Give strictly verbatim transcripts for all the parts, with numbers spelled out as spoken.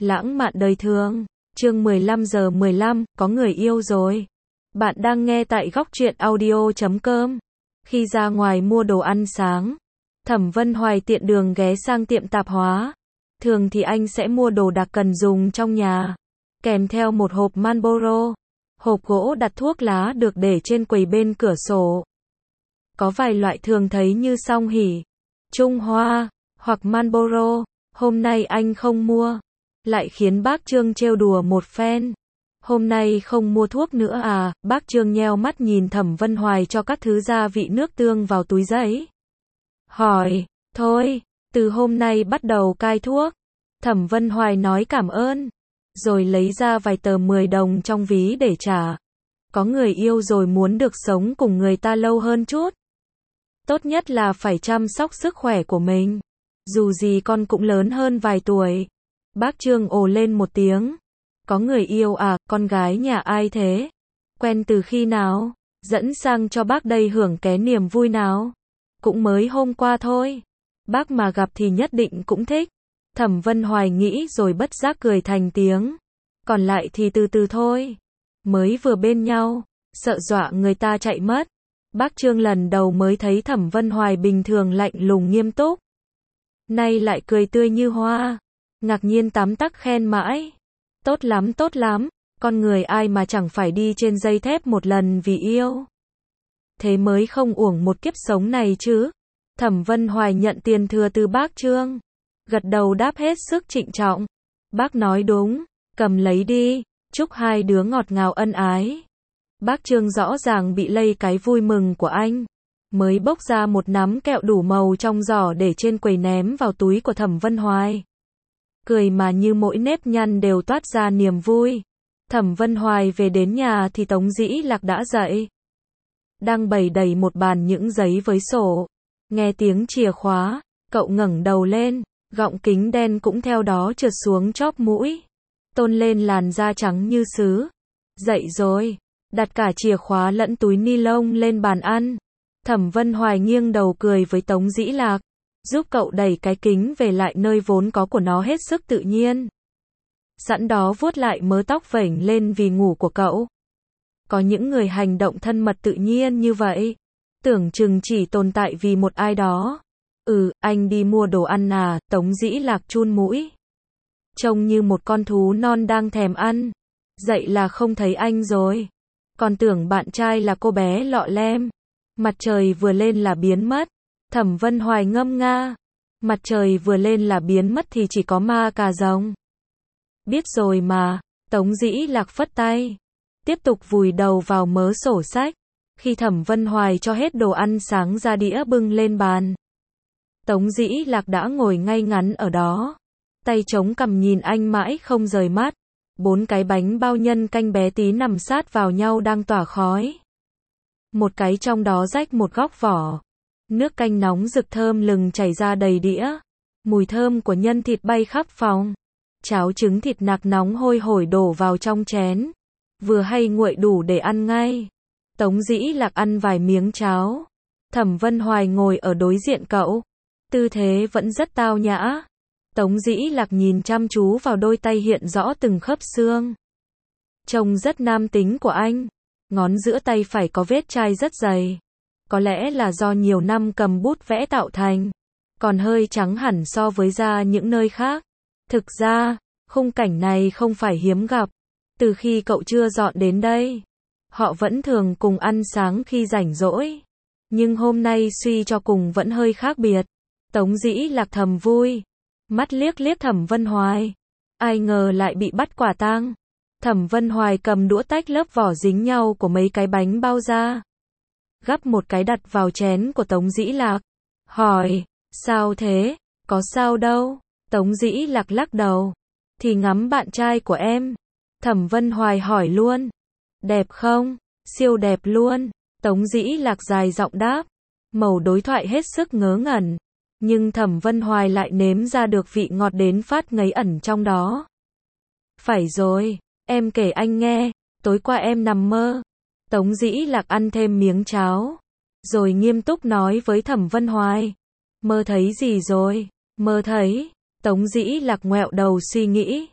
Lãng mạn đời thường, chương mười lăm giờ mười lăm, có người yêu rồi. Bạn đang nghe tại góc truyện audio chấm com. Khi ra ngoài mua đồ ăn sáng, Thẩm Vân Hoài tiện đường ghé sang tiệm tạp hóa. Thường thì anh sẽ mua đồ đặc cần dùng trong nhà, kèm theo một hộp Marlboro. Hộp gỗ đặt thuốc lá được để trên quầy bên cửa sổ. Có vài loại thường thấy như Song Hỷ, Trung Hoa, hoặc Marlboro. Hôm nay anh không mua, lại khiến bác Trương trêu đùa một phen. Hôm nay không mua thuốc nữa à? Bác Trương nheo mắt nhìn Thẩm Vân Hoài cho các thứ gia vị nước tương vào túi giấy. Hỏi, thôi, từ hôm nay bắt đầu cai thuốc. Thẩm Vân Hoài nói cảm ơn, rồi lấy ra vài tờ mười đồng trong ví để trả. Có người yêu rồi muốn được sống cùng người ta lâu hơn chút. Tốt nhất là phải chăm sóc sức khỏe của mình. Dù gì con cũng lớn hơn vài tuổi. Bác Trương ồ lên một tiếng. Có người yêu à, con gái nhà ai thế? Quen từ khi nào? Dẫn sang cho bác đây hưởng ké niềm vui nào? Cũng mới hôm qua thôi. Bác mà gặp thì nhất định cũng thích. Thẩm Vân Hoài nghĩ rồi bất giác cười thành tiếng. Còn lại thì từ từ thôi. Mới vừa bên nhau, sợ dọa người ta chạy mất. Bác Trương lần đầu mới thấy Thẩm Vân Hoài bình thường lạnh lùng nghiêm túc. Nay lại cười tươi như hoa. Ngạc nhiên tắm tắc khen mãi. Tốt lắm tốt lắm, con người ai mà chẳng phải đi trên dây thép một lần vì yêu. Thế mới không uổng một kiếp sống này chứ. Thẩm Vân Hoài nhận tiền thừa từ bác Trương. Gật đầu đáp hết sức trịnh trọng. Bác nói đúng, cầm lấy đi, chúc hai đứa ngọt ngào ân ái. Bác Trương rõ ràng bị lây cái vui mừng của anh. Mới bốc ra một nắm kẹo đủ màu trong giỏ để trên quầy ném vào túi của Thẩm Vân Hoài. Cười mà như mỗi nếp nhăn đều toát ra niềm vui. Thẩm Vân Hoài về đến nhà thì Tống Dĩ Lạc đã dậy. Đang bày đầy một bàn những giấy với sổ. Nghe tiếng chìa khóa, cậu ngẩng đầu lên, gọng kính đen cũng theo đó trượt xuống chóp mũi. Tôn lên làn da trắng như sứ. Dậy rồi, đặt cả chìa khóa lẫn túi ni lông lên bàn ăn. Thẩm Vân Hoài nghiêng đầu cười với Tống Dĩ Lạc, giúp cậu đẩy cái kính về lại nơi vốn có của nó hết sức tự nhiên. Sẵn đó vuốt lại mớ tóc vểnh lên vì ngủ của cậu. Có những người hành động thân mật tự nhiên như vậy, tưởng chừng chỉ tồn tại vì một ai đó. Ừ, anh đi mua đồ ăn à? Tống Dĩ Lạc chun mũi. Trông như một con thú non đang thèm ăn. Dậy là không thấy anh rồi. Còn tưởng bạn trai là cô bé lọ lem. Mặt trời vừa lên là biến mất. Thẩm Vân Hoài ngâm nga. Mặt trời vừa lên là biến mất thì chỉ có ma cà rồng. Biết rồi mà. Tống Dĩ Lạc phất tay. Tiếp tục vùi đầu vào mớ sổ sách. Khi Thẩm Vân Hoài cho hết đồ ăn sáng ra đĩa bưng lên bàn, Tống Dĩ Lạc đã ngồi ngay ngắn ở đó. Tay chống cằm nhìn anh mãi không rời mắt. Bốn cái bánh bao nhân canh bé tí nằm sát vào nhau đang tỏa khói. Một cái trong đó rách một góc vỏ. Nước canh nóng rực thơm lừng chảy ra đầy đĩa. Mùi thơm của nhân thịt bay khắp phòng. Cháo trứng thịt nạc nóng hôi hổi đổ vào trong chén. Vừa hay nguội đủ để ăn ngay. Tống Dĩ Lạc ăn vài miếng cháo. Thẩm Vân Hoài ngồi ở đối diện cậu. Tư thế vẫn rất tao nhã. Tống Dĩ Lạc nhìn chăm chú vào đôi tay hiện rõ từng khớp xương. Trông rất nam tính của anh. Ngón giữa tay phải có vết chai rất dày. Có lẽ là do nhiều năm cầm bút vẽ tạo thành. Còn hơi trắng hẳn so với da những nơi khác. Thực ra, khung cảnh này không phải hiếm gặp. Từ khi cậu chưa dọn đến đây, họ vẫn thường cùng ăn sáng khi rảnh rỗi. Nhưng hôm nay suy cho cùng vẫn hơi khác biệt. Tống Dĩ Lạc thầm vui. Mắt liếc liếc Thẩm Vân Hoài. Ai ngờ lại bị bắt quả tang. Thẩm Vân Hoài cầm đũa tách lớp vỏ dính nhau của mấy cái bánh bao ra. Gắp một cái đặt vào chén của Tống Dĩ Lạc. Hỏi, sao thế? Có sao đâu? Tống Dĩ Lạc lắc đầu. Thì ngắm bạn trai của em. Thẩm Vân Hoài hỏi luôn. Đẹp không? Siêu đẹp luôn. Tống Dĩ Lạc dài giọng đáp. Màu đối thoại hết sức ngớ ngẩn. Nhưng Thẩm Vân Hoài lại nếm ra được vị ngọt đến phát ngấy ẩn trong đó. Phải rồi, em kể anh nghe, tối qua em nằm mơ. Tống Dĩ Lạc ăn thêm miếng cháo, rồi nghiêm túc nói với Thẩm Vân Hoài. Mơ thấy gì rồi? Mơ thấy, Tống Dĩ Lạc ngoẹo đầu suy nghĩ.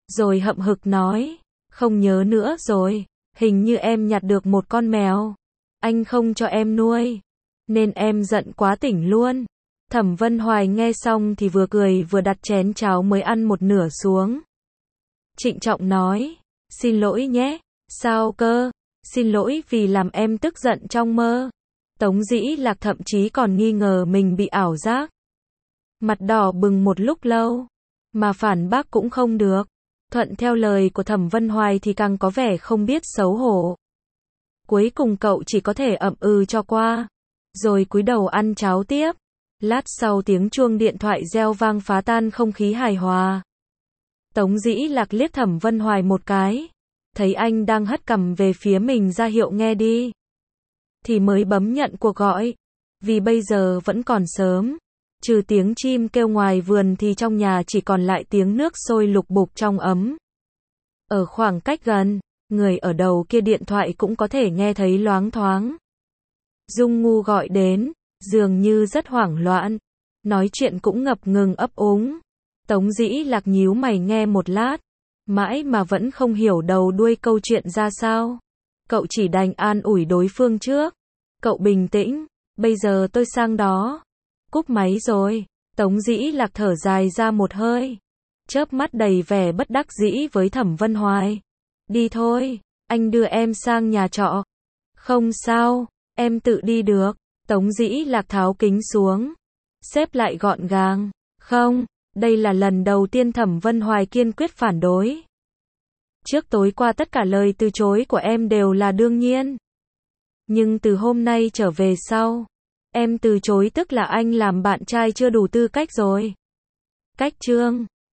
rồi hậm hực nói, không nhớ nữa rồi, hình như em nhặt được một con mèo, anh không cho em nuôi, nên em giận quá tỉnh luôn. Thẩm Vân Hoài nghe xong thì vừa cười vừa đặt chén cháo mới ăn một nửa xuống. Trịnh trọng nói, xin lỗi nhé, sao cơ, xin lỗi vì làm em tức giận trong mơ. Tống Dĩ Lạc thậm chí còn nghi ngờ mình bị ảo giác. Mặt đỏ bừng một lúc lâu, mà phản bác cũng không được. Thuận theo lời của Thẩm Vân Hoài thì càng có vẻ không biết xấu hổ. Cuối cùng cậu chỉ có thể ậm ừ cho qua, rồi cúi đầu ăn cháo tiếp. Lát sau tiếng chuông điện thoại reo vang phá tan không khí hài hòa. Tống Dĩ Lạc liếc Thẩm Vân Hoài một cái, thấy anh đang hất cằm về phía mình ra hiệu nghe đi, thì mới bấm nhận cuộc gọi. Vì bây giờ vẫn còn sớm, trừ tiếng chim kêu ngoài vườn thì trong nhà chỉ còn lại tiếng nước sôi lục bục trong ấm. Ở khoảng cách gần, người ở đầu kia điện thoại cũng có thể nghe thấy loáng thoáng. Dung Ngu gọi đến, dường như rất hoảng loạn, nói chuyện cũng ngập ngừng ấp úng. Tống Dĩ Lạc nhíu mày nghe một lát, mãi mà vẫn không hiểu đầu đuôi câu chuyện ra sao. Cậu chỉ đành an ủi đối phương trước. Cậu bình tĩnh, bây giờ tôi sang đó. Cúp máy rồi, Tống Dĩ Lạc thở dài ra một hơi, chớp mắt đầy vẻ bất đắc dĩ với Thẩm Vân Hoài. Đi thôi, anh đưa em sang nhà trọ. Không sao, em tự đi được. Tống Dĩ Lạc tháo kính xuống, xếp lại gọn gàng. Không, đây là lần đầu tiên Thẩm Vân Hoài kiên quyết phản đối. Trước tối qua tất cả lời từ chối của em đều là đương nhiên. Nhưng từ hôm nay trở về sau, em từ chối tức là anh làm bạn trai chưa đủ tư cách rồi. Cách chương